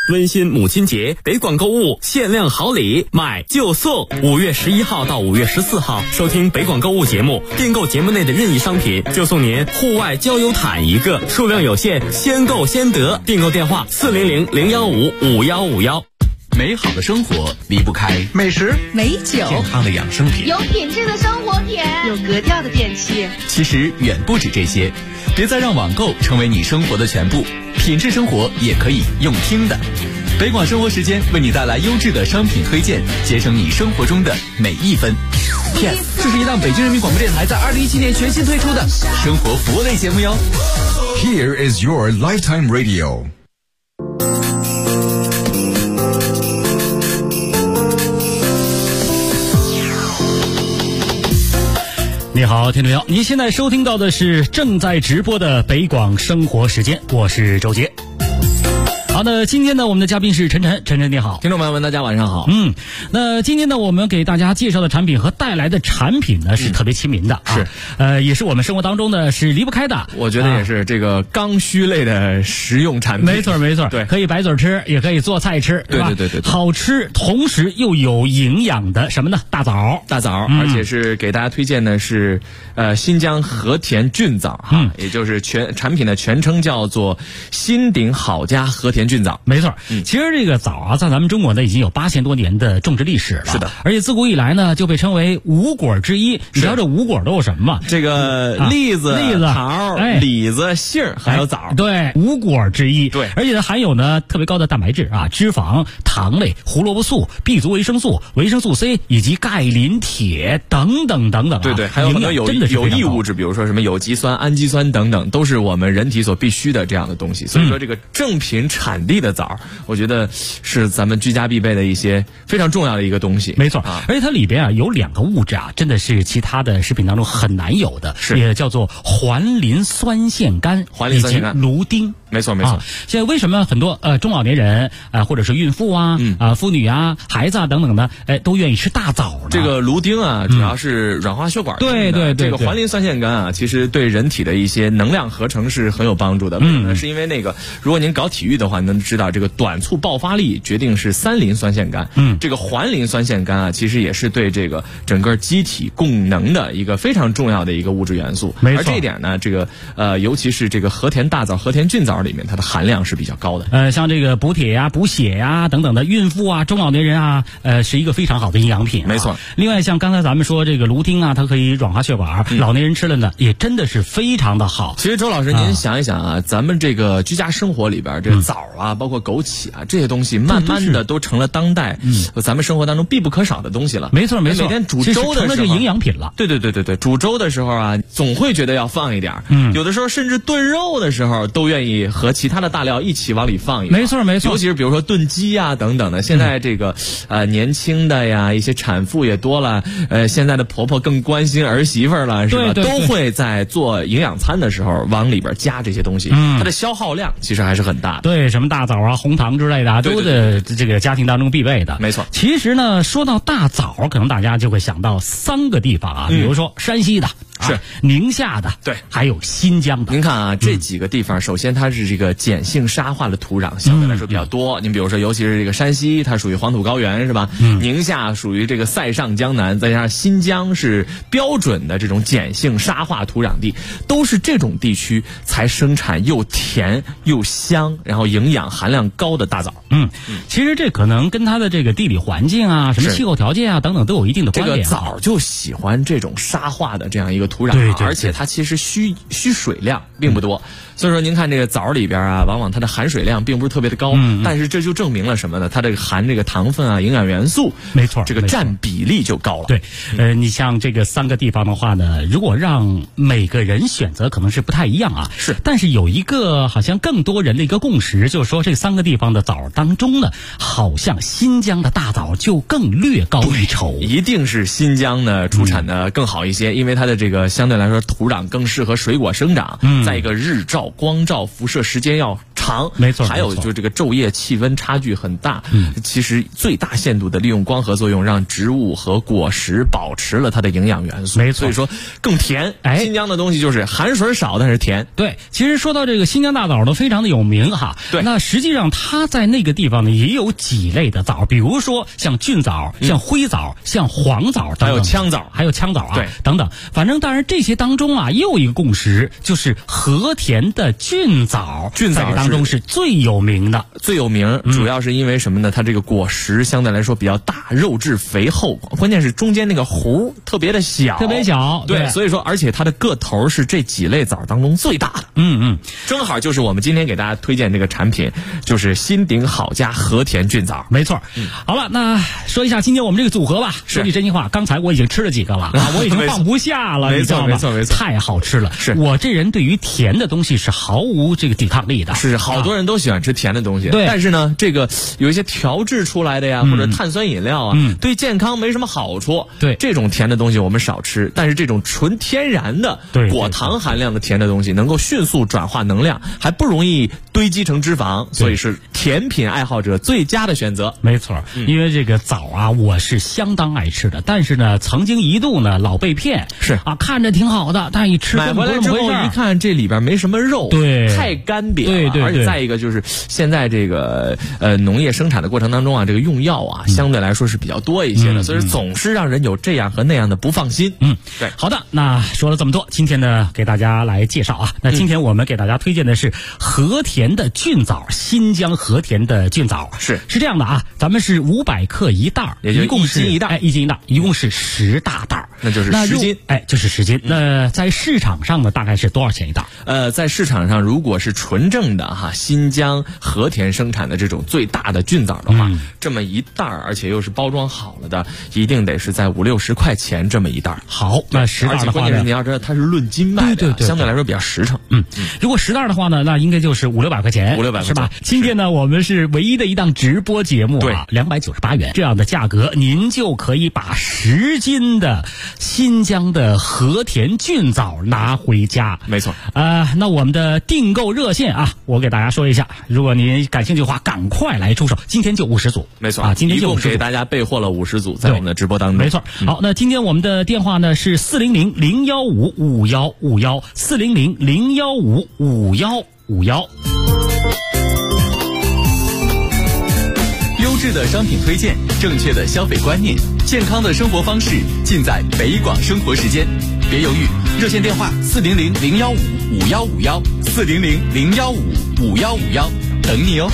温馨母亲节，北广购物限量好礼，买就送。5月11号到5月14号，收听北广购物节目，订购节目内的任意商品，就送您户外交友毯一个，数量有限，先购先得。订购电话400-015-5151。 美好的生活离不开美食、 美酒、 健康的养生品， 有品质的生活品， 有格调的电器。 其实远不止这些，别再让网购成为你生活的全部，品质生活也可以用听的。北广生活时间为你带来优质的商品推荐，节省你生活中的每一分。Yes， 这是一档北京人民广播电台在2017年全新推出的生活服务类节目哟。 Here is your lifetime radio。 你好，听众朋友，您现在收听到的是正在直播的北广生活时间，我是周杰。好的，今天呢，我们的嘉宾是陈晨，你好， 听众朋友们，大家晚上好。 那今天呢，我们给大家介绍的产品和带来的产品呢，是特别亲民的啊， 是， 也是我们生活当中呢是离不开的。 我觉得也是这个刚需类的实用产品。 没错， 对， 可以白嘴吃，也可以做菜吃， 对吧？对， 好吃，同时又有营养的什么呢？大枣， 而且是给大家推荐的是新疆和田菌枣哈，也就是产品的全称叫做新鼎好家和田菌枣。 没错，其实这个枣啊，在咱们中国呢已经有8000多年的种植历史了。 是的， 而且自古以来呢就被称为五果之一。你知道这五果都有什么吗？ 这个栗子、桃、李子、杏还有枣。 对，五果之一。 对， 而且呢含有呢特别高的蛋白质啊、脂肪、糖类、胡萝卜素、B 族维生素、维生素 C 以及钙、磷、铁等等等等。 对，还有很多有益物质，比如说什么有机酸、氨基酸等等，都是我们人体所必须的这样的东西。所以说这个正品产地的枣，我觉得是咱们居家必备的一些非常重要的一个东西。 没错，而且它里边啊有2个物质啊，真的是其他的食品当中很难有的，也叫做环磷酸腺苷以及芦丁。 没错。 现在为什么很多中老年人或者是孕妇妇女啊、孩子啊等等的都愿意吃大枣呢？ 这个芦丁啊，主要是软化血管。 对， 这个环磷酸腺苷啊，其实对人体的一些能量合成是很有帮助的。为什么呢？是因为那个如果您搞体育的话，您能知道这个短促爆发力决定是3磷酸腺苷。这个环磷酸腺苷啊，其实也是对这个整个机体供能的一个非常重要的一个物质元素。 没错。 而这一点呢，这个尤其是这个和田大枣、和田菌枣里面，它的含量是比较高的。 像这个补铁呀、补血呀等等的，孕妇啊、中老年人啊，是一个非常好的营养品。 没错。 另外，像刚才咱们说这个芦丁啊，它可以软化血管，老年人吃了呢，也真的是非常的好。 其实周老师，您想一想啊，咱们这个居家生活里边，这个枣啊，包括枸杞啊，这些东西慢慢的都成了当代咱们生活当中必不可少的东西了。 没错。 每天煮粥的时候， 成了这营养品了。 对，煮粥的时候啊，总会觉得要放一点。有的时候甚至炖肉的时候都愿意和其他的大料一起往里放一放。 没错。 尤其是比如说炖鸡啊等等的，现在这个年轻的呀，一些产妇也多了，现在的婆婆更关心儿媳妇了，是吧？ 对， 都会在做营养餐的时候往里边加这些东西，它的消耗量其实还是很大的。 对，什么大枣啊、红糖之类的，都的这个家庭当中必备的。 没错。 其实呢，说到大枣，可能大家就会想到3个地方啊，比如说山西的。 是宁夏的， 对， 还有新疆的。 您看啊，这几个地方，首先它是这个碱性沙化的土壤相对来说比较多。您比如说，尤其是这个山西，它属于黄土高原，是吧？宁夏属于这个塞上江南，再加上新疆是标准的这种碱性沙化土壤地，都是这种地区才生产又甜又香，然后营养含量高的大枣。 其实这可能跟它的这个地理环境啊、什么气候条件啊等等都有一定的关联。 这个枣就喜欢这种沙化的这样一个土壤， 对， 而且它其实需水量并不多。所以说您看这个枣里边啊，往往它的含水量并不是特别的高，但是这就证明了什么呢？它这个含这个糖分啊、营养元素， 没错， 这个占比例就高了。 对，你像这个3个地方的话呢，如果让每个人选择，可能是不太一样啊。 是， 但是有一个好像更多人的一个共识，就是说这3个地方的枣当中呢，好像新疆的大枣就更略高一筹。 一定是新疆呢出产的更好一些，因为它的这个相对来说土壤更适合水果生长，再一个日照、光照、辐射时间要长， 没错。 还有就是这个昼夜气温差距很大，其实最大限度的利用光合作用，让植物和果实保持了它的营养元素。 没错， 所以说更甜。新疆的东西就是含水少，但是甜。 对，其实说到这个新疆大枣呢，非常的有名哈。 对， 那实际上它在那个地方呢，也有几类的枣，比如说像菌枣、像灰枣、像黄枣等等，还有枪枣啊， 对， 等等。反正当然这些当中啊，也有一个共识，就是和田的菌枣，在当中是最有名的。 最有名，主要是因为什么呢？它这个果实相对来说比较大，肉质肥厚，关键是中间那个核特别的小， 特别小。 对，所以说，而且它的个头是这几类枣当中最大的。正好就是我们今天给大家推荐这个产品，就是新鼎好家和田菌枣。 没错。好了，那说一下今天我们这个组合吧。说句真心话，刚才我已经吃了几个了，我已经放不下了， 没错， 太好吃了。 是我这人对于甜的东西是毫无这个抵抗力的。 是好多人都喜欢吃甜的东西， 对。 但是呢，这个有一些调制出来的呀，或者碳酸饮料啊，对健康没什么好处。 对， 这种甜的东西我们少吃，但是这种纯天然的果糖含量的甜的东西，能够迅速转化能量，还不容易堆积成脂肪，所以是甜品爱好者最佳的选择。 没错，因为这个枣啊，我是相当爱吃的，但是呢，曾经一度呢老被骗， 是啊，看着挺好的，但一吃买回来之后一看，这里边没什么肉， 对， 太干瘪了， 对， 而且再一个就是现在这个农业生产的过程当中啊，这个用药啊，相对来说是比较多一些的，所以总是让人有这样和那样的不放心。对， 好的，那说了这么多，今天呢给大家来介绍啊，那今天我们给大家推荐的是和田的菌枣，新疆和田的菌枣是这样的啊，咱们是500克一袋， 也就一共是 1斤一袋， 一斤一袋，一共是10大袋， 那就是10斤， 就是10斤。那在市场上呢，大概是多少钱一袋？ 在市场上，如果是纯正的新疆和田生产的这种最大的菌枣的话，这么一袋，而且又是包装好了的，一定得是在50-60块钱这么一袋。 好，那10袋的话呢，而且关键是你要知道它是论斤卖的， 对， 相对来说比较实诚。 如果10袋的话呢，那应该就是500-600块钱 ，500-600 是吧？今天呢，我们是唯一的一档直播节目啊，298元这样的价格，您就可以把10斤的新疆的和田菌枣拿回家。 没错。 那我们的订购热线啊，我给大家说一下，如果您感兴趣的话，赶快来出手，今天就50组。 没错啊，今天就50组， 一共给大家备货了50组，在我们的直播当中。 没错。好，那今天我们的电话呢是400-015-5151 400-015-5151。 优质的商品推荐，正确的消费观念，健康的生活方式，尽在北广生活时间。别犹豫，热线电话400-015-5151 400-015-5151，等你哦。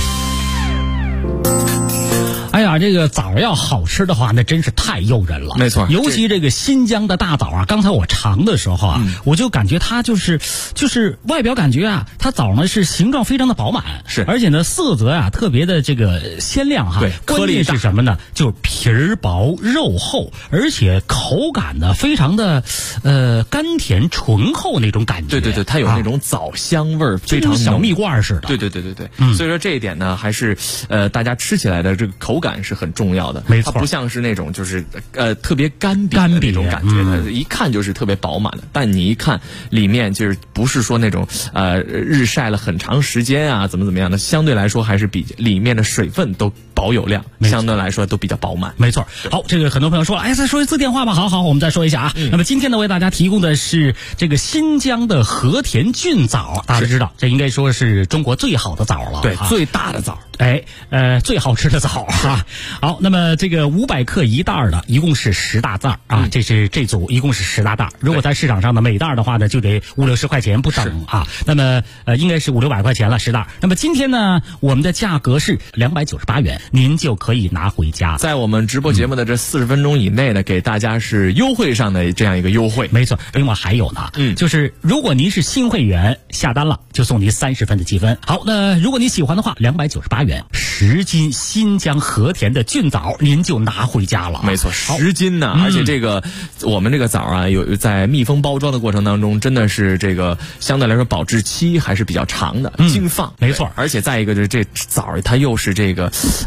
哎呀，这个枣要好吃的话，那真是太诱人了。 没错， 尤其这个新疆的大枣啊，刚才我尝的时候啊，我就感觉它就是外表感觉啊，它枣呢是形状非常的饱满， 是， 而且呢色泽啊特别的这个鲜亮哈。 对， 关键是什么呢？就是皮儿薄肉厚，而且口感呢非常的甘甜醇厚那种感觉。 对，它有那种枣香味儿，非常小蜜罐似的。 对，所以说这一点呢，还是大家吃起来的这个口感是很重要的。 没错， 它不像是那种就是特别干瘪的那种感觉的，一看就是特别饱满的。但你一看里面就是不是说那种日晒了很长时间啊，怎么样的，相对来说还是比里面的水分都保有量，相对来说都比较饱满。 没错。好，这个很多朋友说，再说一次电话吧。好，我们再说一下啊。那么今天呢，为大家提供的是这个新疆的和田菌枣，大家知道这应该说是中国最好的枣了， 对，最大的枣， 最好吃的枣啊。好，那么这个500克一袋的，一共是10大袋啊，这组一共是10大袋。如果在市场上呢，每袋的话呢，就得50-60块钱不等啊。那么应该是500-600块钱了10袋。那么今天呢，我们的价格是298元，您就可以拿回家。 在我们直播节目的这40分钟以内呢，给大家是优惠上的这样一个优惠。 没错，另外还有呢，就是如果您是新会员下单了，就送您30分的积分。好，那如果你喜欢的话，298元10斤新疆和田的菌枣，您就拿回家了。 没错，10斤呢，而且这个我们这个枣啊，有在密封包装的过程当中，真的是这个相对来说保质期还是比较长的，经放。 没错， 而且再一个就是这枣它又是这个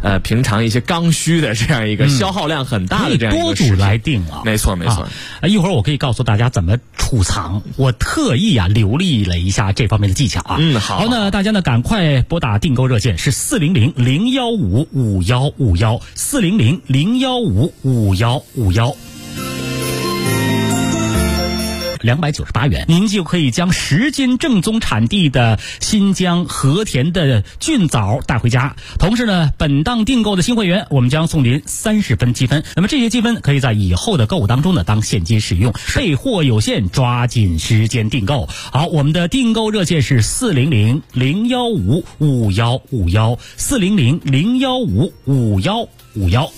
平常一些刚需的这样一个消耗量很大的这样一个多组来定啊。 没错没错。 一会儿我可以告诉大家怎么储藏，我特意留力了一下这方面的技巧啊。 好， 那大家呢赶快拨打订购热线是400-015-5151 400-015-5151。298元，您就可以将10斤正宗产地的新疆和田的菌枣带回家。同时呢，本档订购的新会员，我们将送您30分积分。那么这些积分可以在以后的购物当中呢当现金使用。备货有限，抓紧时间订购。好，我们的订购热线是400-015-5151 400-015-5151。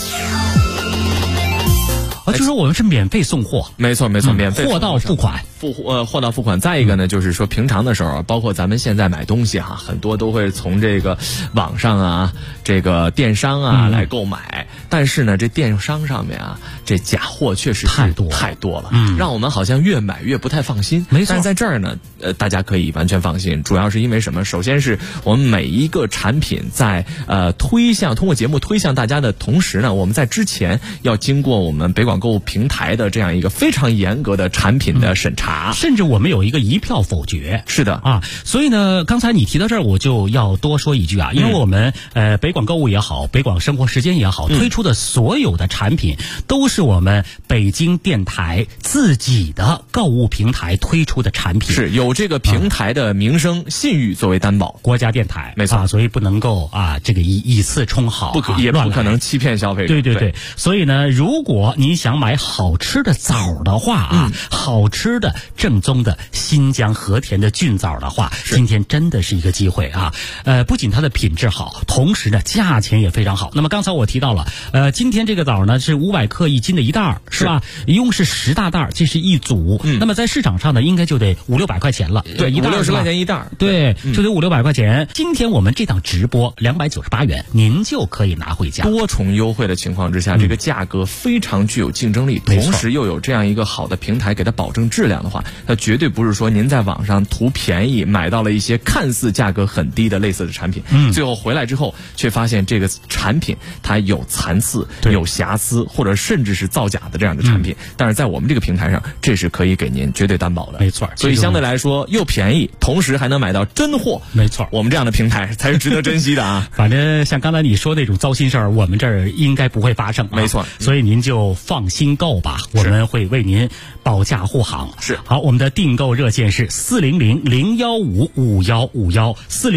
就说我们是免费送货， 没错没错，免费货到付款， 货到付款。再一个呢，就是说平常的时候，包括咱们现在买东西哈，很多都会从这个网上啊、这个电商啊来购买。但是呢，这电商上面啊，这假货确实太多了，让我们好像越买越不太放心。 没错， 但是在这儿呢，大家可以完全放心，主要是因为什么？首先是我们每一个产品在通过节目推向大家的同时呢，我们在之前要经过我们北广购物平台的这样一个非常严格的产品的审查， 甚至我们有一个一票否决。 是的啊，所以呢，刚才你提到这儿，我就要多说一句啊，因为我们北广购物也好，北广生活时间也好，推出的所有的产品都是我们北京电台自己的购物平台推出的产品， 是有这个平台的名声、信誉作为担保。 国家电台没错， 所以不能够这个以次充好， 也不可能欺骗消费者。 对，所以呢，如果你想买好吃的枣的话好吃的正宗的新疆和田的菌枣的话，今天真的是一个机会啊！不仅它的品质好，同时呢价钱也非常好。那么刚才我提到了，今天这个枣呢是500克1斤的一袋，是吧？一共是10大袋，这是一组。那么在市场上呢，应该就得500-600块钱了。 对，50-60块钱一袋。 对，就得500-600块钱。今天我们这档直播298元，您就可以拿回家。 多重优惠的情况之下，这个价格非常具有竞争力，同时又有这样一个好的平台给它保证质量的话，它绝对不是说您在网上图便宜买到了一些看似价格很低的类似的产品，最后回来之后却发现这个产品它有残次、有瑕疵，或者甚至是造假的这样的产品。但是在我们这个平台上，这是可以给您绝对担保的。 没错， 所以相对来说又便宜，同时还能买到真货。 没错， 我们这样的平台才是值得珍惜的啊！ 反正像刚才你说那种糟心事儿，我们这儿应该不会发生。 没错， 所以您就放心购吧，我们会为您保驾护航。 是， 好，我们的订购热线是400-015-5151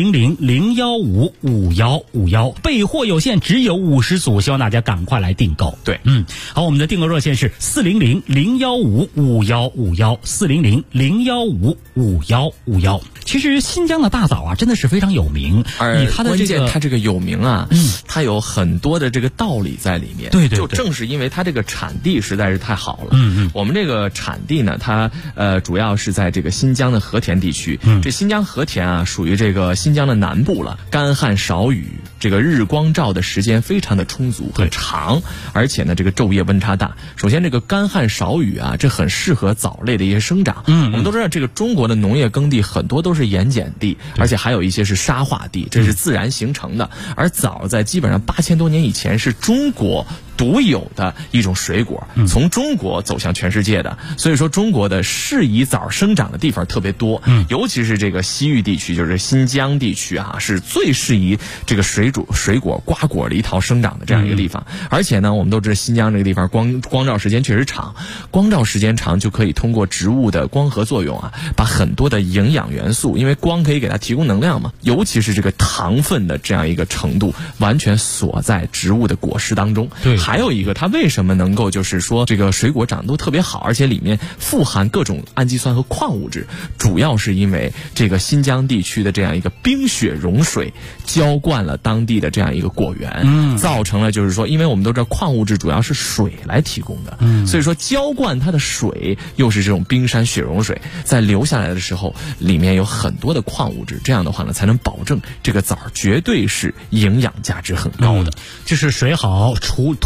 400-015-5151，备货有限，只有50组，希望大家赶快来订购。 对， 好，我们的订购热线是400-015-5151 400-015-5151。其实新疆的大枣啊，真的是非常有名， 而它的关键它这个有名啊，它有很多的这个道理在里面。 对， 就正是因为它这个产地实在是太好了。我们这个产地呢，它主要是在这个新疆的和田地区。这新疆和田啊，属于这个新疆的南部了，干旱少雨，这个日光照的时间非常的充足很长，而且呢这个昼夜温差大。首先这个干旱少雨啊，这很适合枣类的一些生长。我们都知道这个中国的农业耕地很多都是盐碱地，而且还有一些是沙化地，这是自然形成的。而枣在基本上8000多年以前是中国独有的一种水果，从中国走向全世界的，所以说中国的适宜枣生长的地方特别多，尤其是这个西域地区，就是新疆地区啊，是最适宜这个水果瓜果梨桃生长的这样一个地方。而且呢，我们都知道新疆这个地方光照时间确实长，光照时间长就可以通过植物的光合作用啊，把很多的营养元素，因为光可以给它提供能量嘛，尤其是这个糖分的这样一个程度，完全锁在植物的果实当中。 对， 还有一个，它为什么能够就是说这个水果长得都特别好，而且里面富含各种氨基酸和矿物质，主要是因为这个新疆地区的这样一个冰雪融水浇灌了当地的这样一个果园，造成了就是说，因为我们都知道矿物质主要是水来提供的，所以说浇灌它的水又是这种冰山雪融水，在流下来的时候，里面有很多的矿物质，这样的话呢，才能保证这个枣绝对是营养价值很高的。 就是水好，土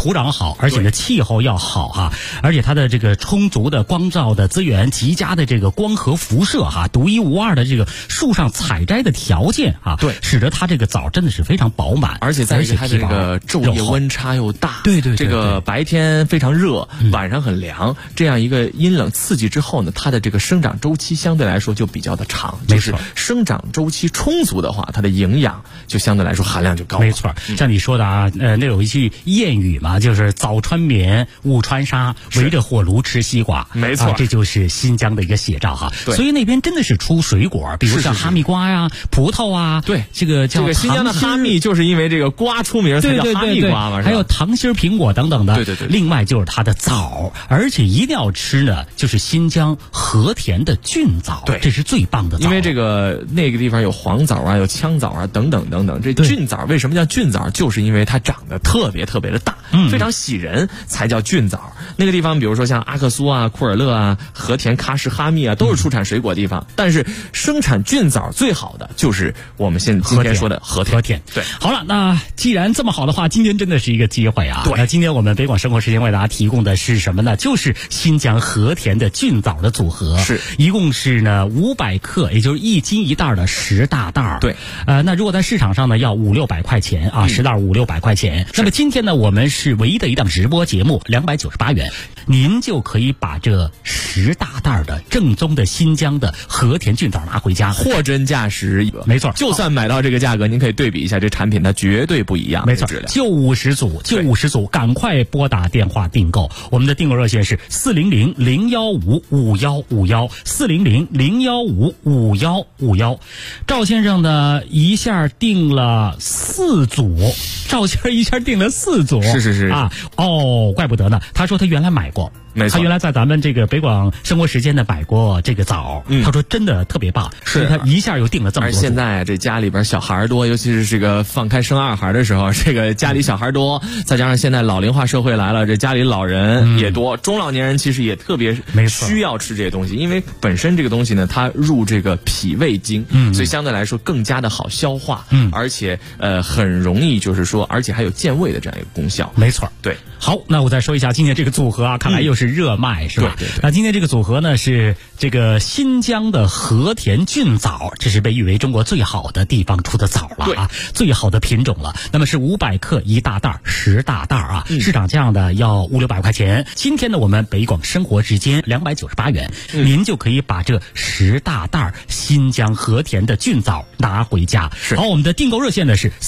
土壤好，而且呢气候要好哈，而且它的这个充足的光照的资源，极佳的这个光合辐射哈，独一无二的这个树上采摘的条件啊， 对， 使得它这个枣真的是非常饱满， 而且在于它这个昼夜温差又大， 对， 这个白天非常热，晚上很凉，这样一个阴冷刺激之后呢，它的这个生长周期相对来说就比较的长，就是生长周期充足的话，它的营养就相对来说含量就高了。 没错，像你说的啊，那有一句谚语嘛，就是早穿棉，午穿纱，围着火炉吃西瓜。 没错， 这就是新疆的一个写照哈。 对， 所以那边真的是出水果，比如像哈密瓜呀、葡萄啊。 对， 这个新疆的哈密就是因为这个瓜出名才叫哈密瓜嘛， 还有糖心苹果等等的。 对。 另外就是它的枣，而且一定要吃呢，就是新疆和田的菌枣。 对， 这是最棒的枣。 因为那个地方有黄枣啊，有羌枣啊，等等。这菌枣为什么叫菌枣？就是因为它长得特别特别的大，非常喜人，才叫菌枣。那个地方，比如说像阿克苏啊、库尔勒啊、和田、喀什、哈密啊，都是出产水果地方。但是生产菌枣最好的就是我们今天说的和田。对， 好了，那既然这么好的话，今天真的是一个机会啊。 对， 那今天我们北广生活时间为大家提供的是什么呢？就是新疆和田的菌枣的组合， 是一共是呢500克，也就是1斤1袋的10大袋。 对， 那如果在市场上呢要500-600块钱啊，10袋500-600块钱。那么今天呢，我们是唯一的一档直播节目，298元，您就可以把这10大袋的正宗的新疆的和田菌枣拿回家， 货真价实。 没错， 就算买到这个价格，您可以对比一下这产品，它绝对不一样。 没错，就50组，赶快拨打电话订购。我们的订购热线是400-015-5151，400-015-5151。赵先生呢一下订了4组，是啊，怪不得呢。他说他原来买过。他原来在咱们这个北广生活时间呢买过这个枣，他说真的特别棒，所以他一下又订了这么多。 而现在这家里边小孩多，尤其是这个放开生2孩的时候，这个家里小孩多，再加上现在老龄化社会来了，这家里老人也多，中老年人其实也特别需要吃这些东西，因为本身这个东西呢，它入这个脾胃经，所以相对来说更加的好消化，而且很容易就是说，而且还有健胃的这样一个功效。 没错， 对。 好，那我再说一下今天这个组合啊，看来又是热卖是吧？ 对。 那今天这个组合呢是这个新疆的和田菌枣，这是被誉为中国最好的地方出的枣了啊，最好的品种了。那么是500克1大袋，10大袋啊，市场价呢要500-600块钱。今天呢我们北广生活时间298元，您就可以把这10大袋新疆和田的菌枣拿回家。好，我们的订购热线呢是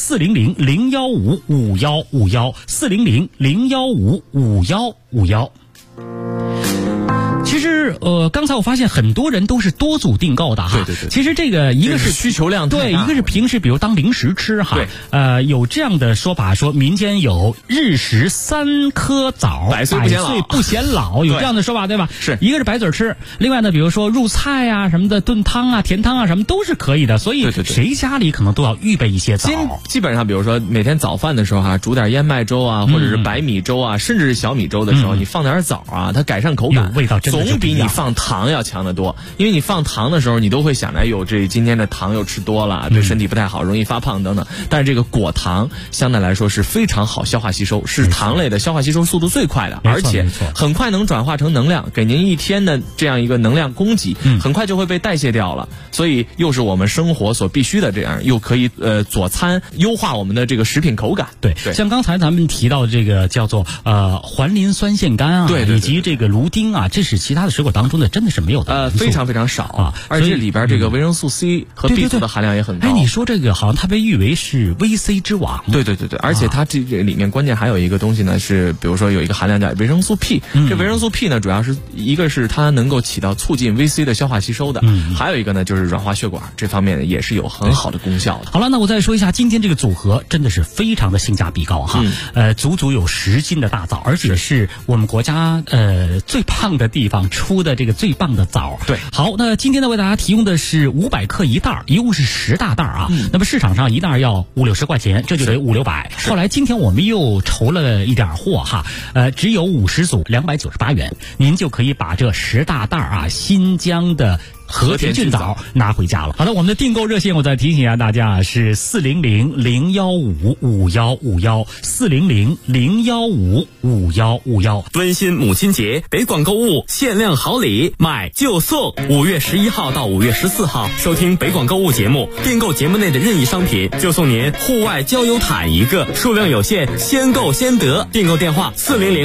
400-015-5151，400-015-5151。其实刚才我发现很多人都是多组订购的哈。 对。 其实这个一个是需求量太大， 对，一个是平时比如当零食吃哈。 对。 有这样的说法，说民间有日食3颗枣， 百岁不显老，有这样的说法对吧？ 是一个是白嘴吃，另外呢，比如说入菜啊什么的，炖汤啊、甜汤啊什么都是可以的。所以谁家里可能都要预备一些枣。 基本上，比如说每天早饭的时候煮点燕麦粥啊，或者是白米粥啊，甚至是小米粥的时候，你放点枣啊，它改善口感， 味道真的总比你放糖要强得多。因为你放糖的时候，你都会想着，这今天的糖又吃多了，对身体不太好，容易发胖等等。但是这个果糖相对来说是非常好消化吸收，是糖类的消化吸收速度最快的，而且很快能转化成能量，给您一天的这样一个能量供给，很快就会被代谢掉了。所以又是我们生活所必须的，这样又可以佐餐，优化我们的这个食品口感。 对，像刚才咱们提到这个叫做环磷酸腺苷啊， 对， 以及这个芦丁啊，这是其他的水果当中的真的是没有的， 非常非常少啊，而且里边这个维生素 C 和 B 族的含量也很高。 你说这个好像它被誉为是 VC 之王。 对，而且它这里面关键还有一个东西呢，是比如说有一个含量叫维生素 P，这维生素 P 呢，主要是一个是它能够起到促进 VC 的消化吸收的，还有一个呢就是软化血管，这方面也是有很好的功效的。 好了，那我再说一下今天这个组合真的是非常的性价比高哈，足足有10斤的大枣，而且是我们国家最棒的地方出的这个最棒的枣。 对， 好，那今天呢为大家提供的是500克1袋，一共是10大袋啊。那么市场上1袋要50-60块钱，这就得500-600。后来今天我们又筹了一点货哈，只有50组，298元，您就可以把这10大袋啊新疆的和田菌枣拿回家了。好的，我们的订购热线我再提醒一下大家啊，是400-015-5151，400-015-5151。 温馨母亲节，北广购物限量好礼，买就送。5月11号到5月14号，收听北广购物节目，订购节目内的任意商品，就送您户外郊游毯一个，数量有限，先购先得。订购电话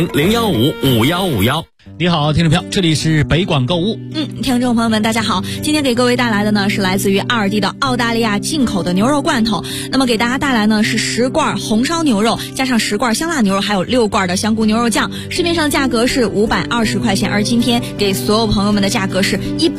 400-015-5151。 你好，听众朋友，这里是北广购物。 听众朋友们，大家好，今天给各位带来的呢是来自于阿尔蒂的澳大利亚进口的牛肉罐头。那么给大家带来呢是10罐红烧牛肉，加上10罐香辣牛肉，还有6罐的香菇牛肉酱。市面上的价格是520块钱，而今天给所有朋友们的价格是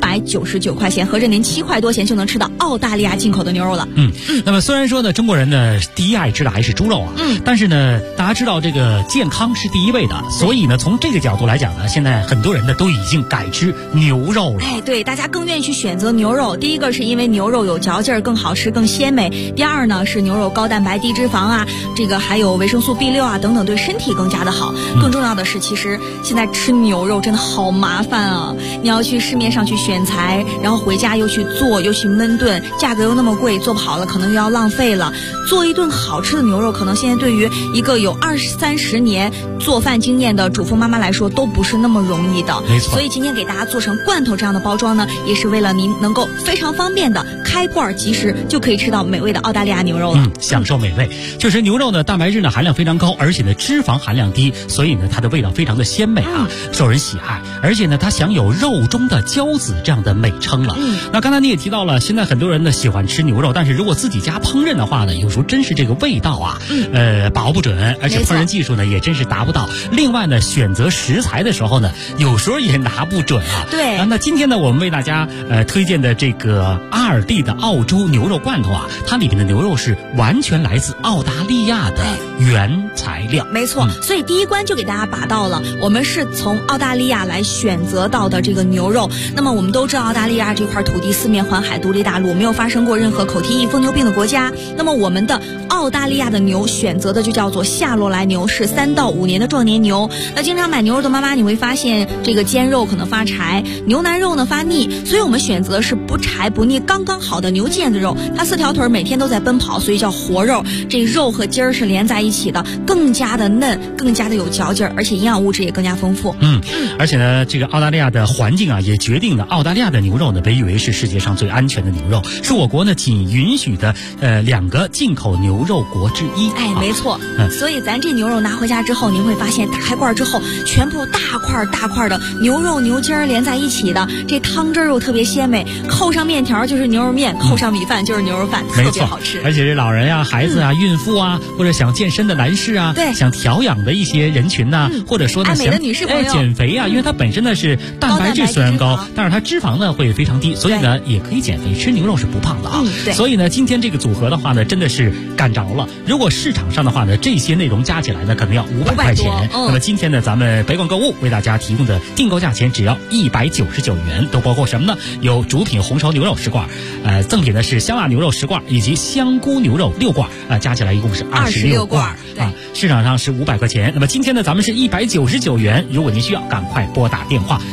199块钱，合着您7块多钱就能吃到澳大利亚进口的牛肉了。 那么虽然说呢，中国人呢第一爱吃的还是猪肉啊，但是呢，大家知道这个健康是第一位的，所以呢，从这个角度来讲呢，现在很多人呢都已经改吃牛肉了。 对，大家更愿意去选择牛肉。第一个是因为牛肉有嚼劲儿，更好吃，更鲜美。第二呢是牛肉高蛋白低脂肪啊，这个还有维生素 B6啊等等，对身体更加的好。更重要的是，其实现在吃牛肉真的好麻烦啊！你要去市面上去选材，然后回家又去做，又去焖炖，价格又那么贵，做不好了可能又要浪费了。做一顿好吃的牛肉，可能现在对于一个有20-30年做饭经验的主妇妈妈来说，都不是那么容易的。 没错。 所以今天给大家做成罐头这样的包装呢，也是为了您能够非常方便的开罐即食就可以吃到美味的澳大利亚牛肉了。 享受美味。确实牛肉呢蛋白质呢含量非常高，而且呢脂肪含量低，所以呢它的味道非常的鲜美啊，受人喜爱。而且呢它享有肉中的骄子这样的美称了。那刚才你也提到了，现在很多人呢喜欢吃牛肉，但是如果自己家烹饪的话呢，有时候真是这个味道啊把握不准，而且烹饪技术呢也真是达不到。另外呢选择食材的时候呢，有时候也拿不准啊。 对。 那今天呢我们为大家推荐的这个阿尔蒂的澳洲牛肉罐头啊，它里面的牛肉是完全来自澳大利亚的原材料。 没错。所以第一关就给大家把到了，我们是从澳大利亚来选择到的这个牛肉。那么我们都知道澳大利亚这块土地四面环海，独立大陆，没有发生过任何口蹄疫、疯牛病的国家。那么我们的澳大利亚的牛选择的就叫做夏洛来牛，是3到5年的壮年牛。那经常买牛肉的妈妈你会发现，这个煎肉可能发柴，牛腩肉呢发腻，所以我们选择是不柴不腻刚刚好的牛腱子肉。它4条腿每天都在奔跑，所以叫活肉。这肉和筋儿是连在一起的，更加的嫩，更加的有嚼劲儿，而且营养物质也更加丰富。 而且呢，这个澳大利亚的环境啊，也决定了澳大利亚的牛肉呢被誉为是世界上最安全的牛肉，是我国呢仅允许的2个进口牛肉国之一。 没错。所以咱这牛肉拿回家之后，您会发现打开罐之后，全部大块大块的牛肉牛筋儿连在一起的，这汤汁儿又特别鲜美，扣上面条就是牛肉面，扣上米饭就是牛肉饭，特别好吃。 而且是老人啊、孩子啊、孕妇啊，或者想健身的男士啊，想调养的一些人群呐，或者说呢想女士朋友减肥啊，因为它本身呢是蛋白质虽然高，但是它脂肪呢会非常低，所以呢也可以减肥，吃牛肉是不胖的啊。所以呢今天这个组合的话呢，真的是干着了。如果市场上的话呢，这些内容加起来呢可能要500块钱。那么今天呢咱们北广购物为大家提供的订购价钱只要199元，都包括什么呢？有主品红烧牛肉10罐，赠品呢是香辣牛肉10罐以及香菇牛肉6罐，加起来一共是26罐啊。市场上是500块钱，那么今天呢咱们是199元。如果您需要，赶快拨打电话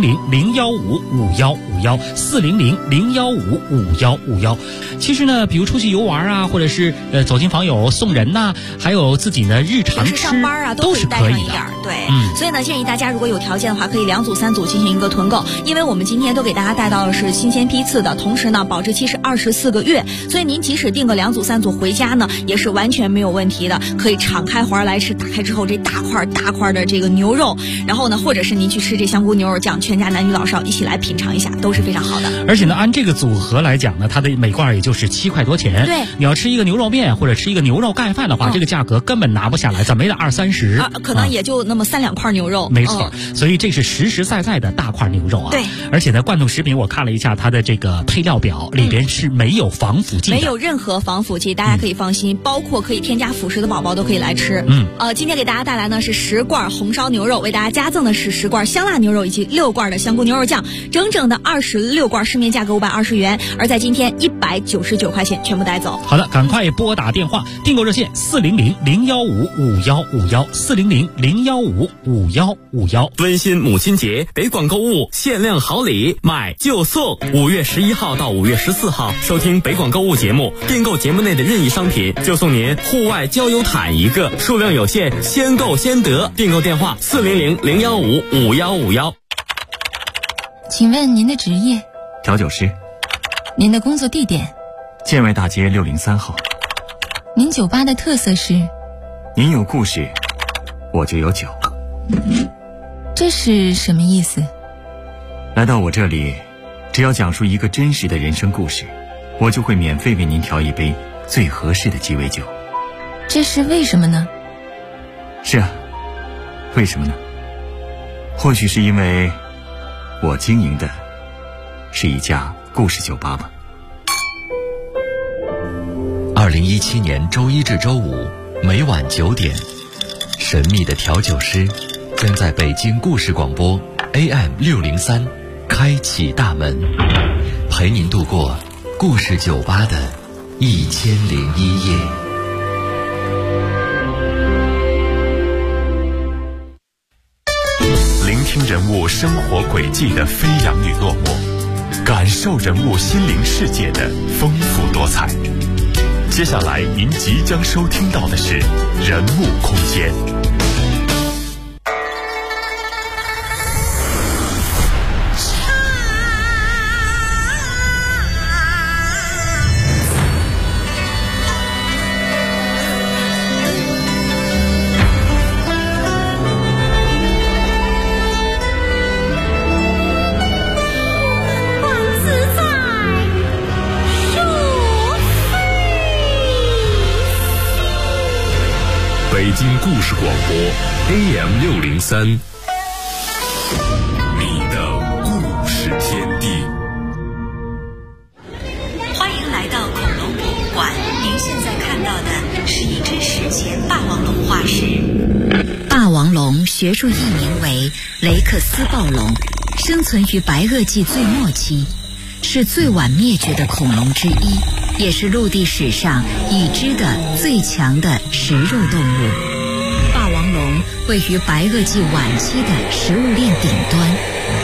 400-015-5151，400-015-5151。其实呢，比如出去游玩啊，或者是走亲访友送人呐，还有自己呢日常吃上班啊都是可以的。 对，所以呢建议大家如果有条件的话，可以2组3组进行一个囤购，因为我们今天都给大家带到的是新鲜批次的，同时呢保质期是24个月，所以您即使订个2组3组回家呢，也是完全没有问题的，可以敞开怀来吃。打开之后这大块的这个牛肉，然后呢或者是您去吃这香菇牛肉酱，全家男女老少一起来品尝一下，都是非常好的。 而且呢按这个组合来讲呢，它的每罐也就是7块多钱。 对， 你要吃一个牛肉面或者吃一个牛肉盖饭的话，这个价格根本拿不下来，怎么也得20-30 可能也就那么3-2块牛肉。 没错。所以这是实实在在的大块牛肉啊。 对。 而且呢罐头食品我看了一下它的这个配料表， 里边是没有防腐剂的， 没有任何防腐剂，大家可以放心，包括可以添加辅食的宝宝都可以来吃。今天给大家带来呢是10罐红烧牛肉，为大家加赠的是10罐香辣牛肉以及6罐的香菇牛肉酱，整整的26罐，市面价格520元，而在今天199块钱全部带走。 好的，赶快拨打电话，订购热线400-015-5151，400-015-5151。 温馨母亲节，北广购物限量好礼，买就送。5月11号到5月14号，收听北广购物节目，订购节目内的任意商品，就送您户外郊游毯1个，数量有限，先购先得。订购电话400-015-5151。 请问您的职业？ 调酒师。 您的工作地点？ 建外大街603号。 您酒吧的特色是？ 您有故事，我就有酒。 这是什么意思？ 来到我这里，只要讲述一个真实的人生故事，我就会免费为您调一杯最合适的鸡尾酒。 这是为什么呢？ 是啊，为什么呢？或许是因为我经营的是一家故事酒吧吧。 2017年周一至周五每晚9点，神秘的调酒师将在北京故事广播 AM603 开启大门，陪您度过故事酒吧的1001夜。 聆听人物生活轨迹的飞扬与落寞，感受人物心灵世界的丰富多彩。接下来您即将收听到的是人物空间。北京故事广播 AM603， 你的故事天地。 欢迎来到恐龙博物馆，您现在看到的是一只史前霸王龙化石。霸王龙学术译名为雷克斯暴龙，生存于白垩纪最末期，是最晚灭绝的恐龙之一，也是陆地史上已知的最强的食肉动物。霸王龙位于白垩纪晚期的食物链顶端。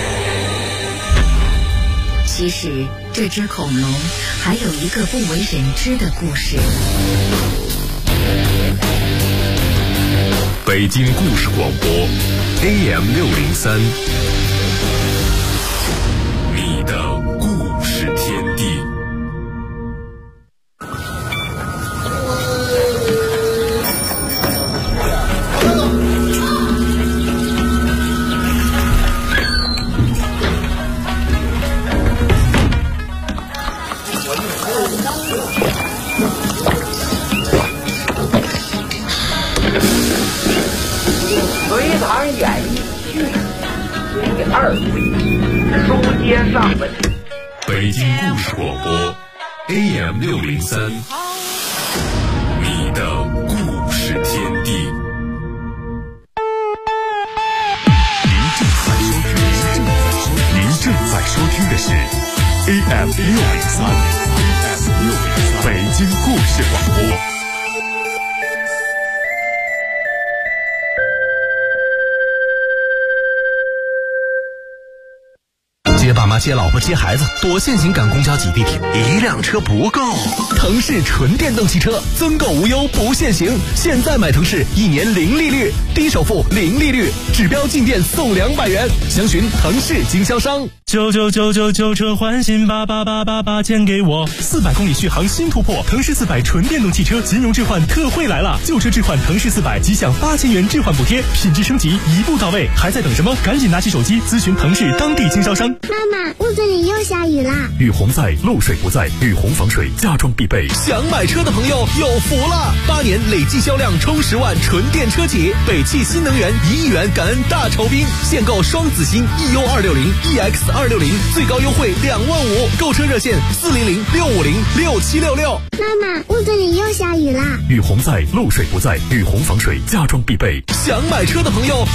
其实这只恐龙还有一个不为人知的故事。 北京故事广播 AM603， 你的故事天地。 隋唐演义续第2回，书接上文。 北京故事广播 AM603， 你的故事天地。您正在收听的是 AM603， 北京故事广播。 接爸妈接老婆接孩子，多限行赶公交挤地铁， 一辆车不够。 腾势纯电动汽车增购无忧不限行，现在买腾势1年0利率，低首付0利率，指标进店送200元，详询腾势经销商。 99999旧车换新，88888钱给我，400公里续航新突破，腾势400纯电动汽车金融置换特惠来了，旧车置换腾势400即享8000元置换补贴，品质升级一步到位，还在等什么？赶紧拿起手机咨询腾势当地经销商。 妈妈， 屋子里又下雨啦！ 雨洪在，漏水不在，雨洪防水家装必备。 想买车的朋友有福了！8年累计销量冲10万纯电车企，北汽新能源1亿元感恩大酬宾，现购双子星 EU260、EX260，最高优惠2万5，购车热线400-650-6766。 妈妈，屋子里又下雨啦！ 雨洪在，漏水不在，雨洪防水家装必备。 想买车的朋友